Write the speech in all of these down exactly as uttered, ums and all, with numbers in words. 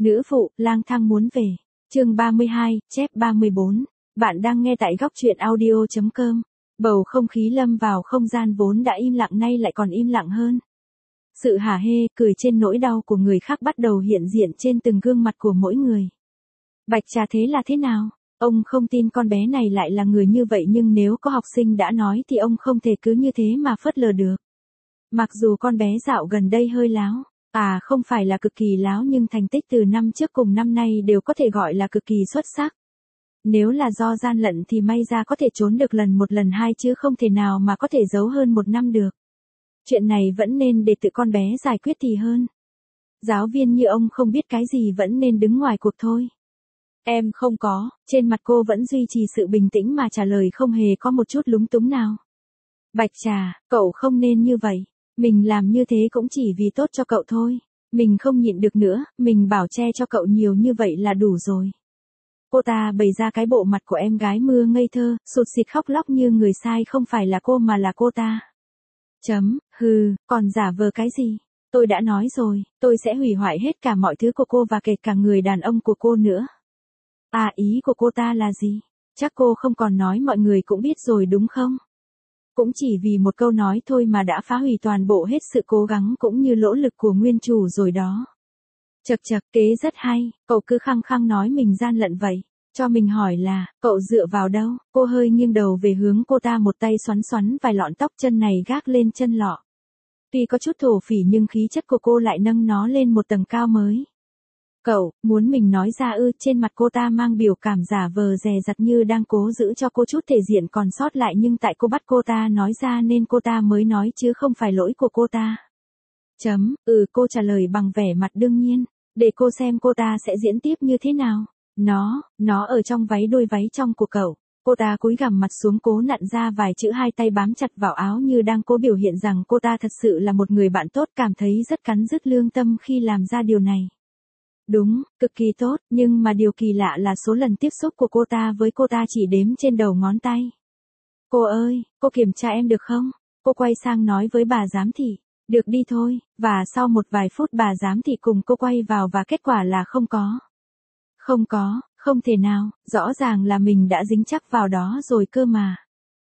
Nữ phụ, lang thang muốn về. Chương ba mươi hai, chép ba mươi bốn. Bạn đang nghe tại góc truyện audio chấm com. Bầu không khí lâm vào không gian vốn đã im lặng nay lại còn im lặng hơn. Sự hả hê, cười trên nỗi đau của người khác bắt đầu hiện diện trên từng gương mặt của mỗi người. Bạch Trà thế là thế nào? Ông không tin con bé này lại là người như vậy, nhưng nếu có học sinh đã nói thì ông không thể cứ như thế mà phớt lờ được. Mặc dù con bé dạo gần đây hơi láo, à không phải là cực kỳ láo, nhưng thành tích từ năm trước cùng năm nay đều có thể gọi là cực kỳ xuất sắc. Nếu là do gian lận thì may ra có thể trốn được lần một lần hai, chứ không thể nào mà có thể giấu hơn một năm được. Chuyện này vẫn nên để tự con bé giải quyết thì hơn. Giáo viên như ông không biết cái gì vẫn nên đứng ngoài cuộc thôi. Em không có, trên mặt cô vẫn duy trì sự bình tĩnh mà trả lời không hề có một chút lúng túng nào. Bạch Trà, cậu không nên như vậy. Mình làm như thế cũng chỉ vì tốt cho cậu thôi. Mình không nhịn được nữa, mình bảo che cho cậu nhiều như vậy là đủ rồi. Cô ta bày ra cái bộ mặt của em gái mưa ngây thơ, sụt sịt khóc lóc như người sai không phải là cô mà là cô ta. Chấm, hừ, còn giả vờ cái gì? Tôi đã nói rồi, tôi sẽ hủy hoại hết cả mọi thứ của cô và kể cả người đàn ông của cô nữa. À, ý của cô ta là gì? Chắc cô không còn nói mọi người cũng biết rồi đúng không? Cũng chỉ vì một câu nói thôi mà đã phá hủy toàn bộ hết sự cố gắng cũng như nỗ lực của nguyên chủ rồi đó. Chật chật, kế rất hay, cậu cứ khăng khăng nói mình gian lận vậy. Cho mình hỏi là, cậu dựa vào đâu? Cô hơi nghiêng đầu về hướng cô ta, một tay xoắn xoắn vài lọn tóc, chân này gác lên chân lọ. Tuy có chút thổ phỉ nhưng khí chất của cô lại nâng nó lên một tầng cao mới. Cậu, muốn mình nói ra ư? Trên mặt cô ta mang biểu cảm giả vờ dè dặt như đang cố giữ cho cô chút thể diện còn sót lại, nhưng tại cô bắt cô ta nói ra nên cô ta mới nói chứ không phải lỗi của cô ta. Chấm, ừ, cô trả lời bằng vẻ mặt đương nhiên, để cô xem cô ta sẽ diễn tiếp như thế nào. Nó, nó ở trong váy đôi váy trong của cậu. Cô ta cúi gằm mặt xuống cố nặn ra vài chữ, hai tay bám chặt vào áo như đang cố biểu hiện rằng cô ta thật sự là một người bạn tốt, cảm thấy rất cắn rứt lương tâm khi làm ra điều này. Đúng, cực kỳ tốt, nhưng mà điều kỳ lạ là số lần tiếp xúc của cô ta với cô ta chỉ đếm trên đầu ngón tay. Cô ơi, cô kiểm tra em được không? Cô quay sang nói với bà giám thị. Được đi thôi, và sau một vài phút bà giám thị cùng cô quay vào và kết quả là không có. Không có, không thể nào, rõ ràng là mình đã dính chắc vào đó rồi cơ mà.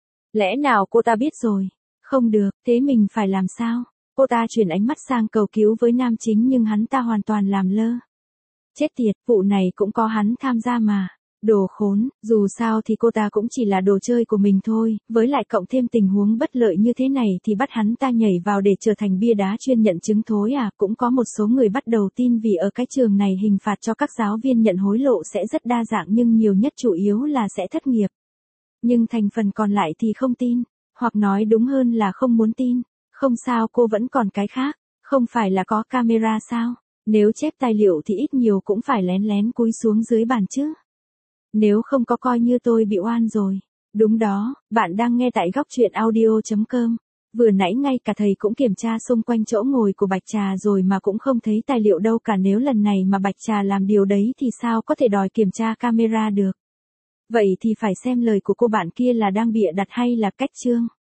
Lẽ nào cô ta biết rồi? Không được, thế mình phải làm sao? Cô ta chuyển ánh mắt sang cầu cứu với nam chính nhưng hắn ta hoàn toàn làm lơ. Chết tiệt, vụ này cũng có hắn tham gia mà. Đồ khốn, dù sao thì cô ta cũng chỉ là đồ chơi của mình thôi, với lại cộng thêm tình huống bất lợi như thế này thì bắt hắn ta nhảy vào để trở thành bia đá chuyên nhận chứng thối à? Cũng có một số người bắt đầu tin vì ở cái trường này hình phạt cho các giáo viên nhận hối lộ sẽ rất đa dạng, nhưng nhiều nhất chủ yếu là sẽ thất nghiệp. Nhưng thành phần còn lại thì không tin, hoặc nói đúng hơn là không muốn tin. Không sao, cô vẫn còn cái khác, không phải là có camera sao? Nếu chép tài liệu thì ít nhiều cũng phải lén lén cúi xuống dưới bàn chứ. Nếu không có coi như tôi bị oan rồi. Đúng đó, bạn đang nghe tại góc truyện audio chấm com. Vừa nãy ngay cả thầy cũng kiểm tra xung quanh chỗ ngồi của Bạch Trà rồi mà cũng không thấy tài liệu đâu cả. Nếu lần này mà Bạch Trà làm điều đấy thì sao có thể đòi kiểm tra camera được. Vậy thì phải xem lời của cô bạn kia là đang bịa đặt hay là cách chương.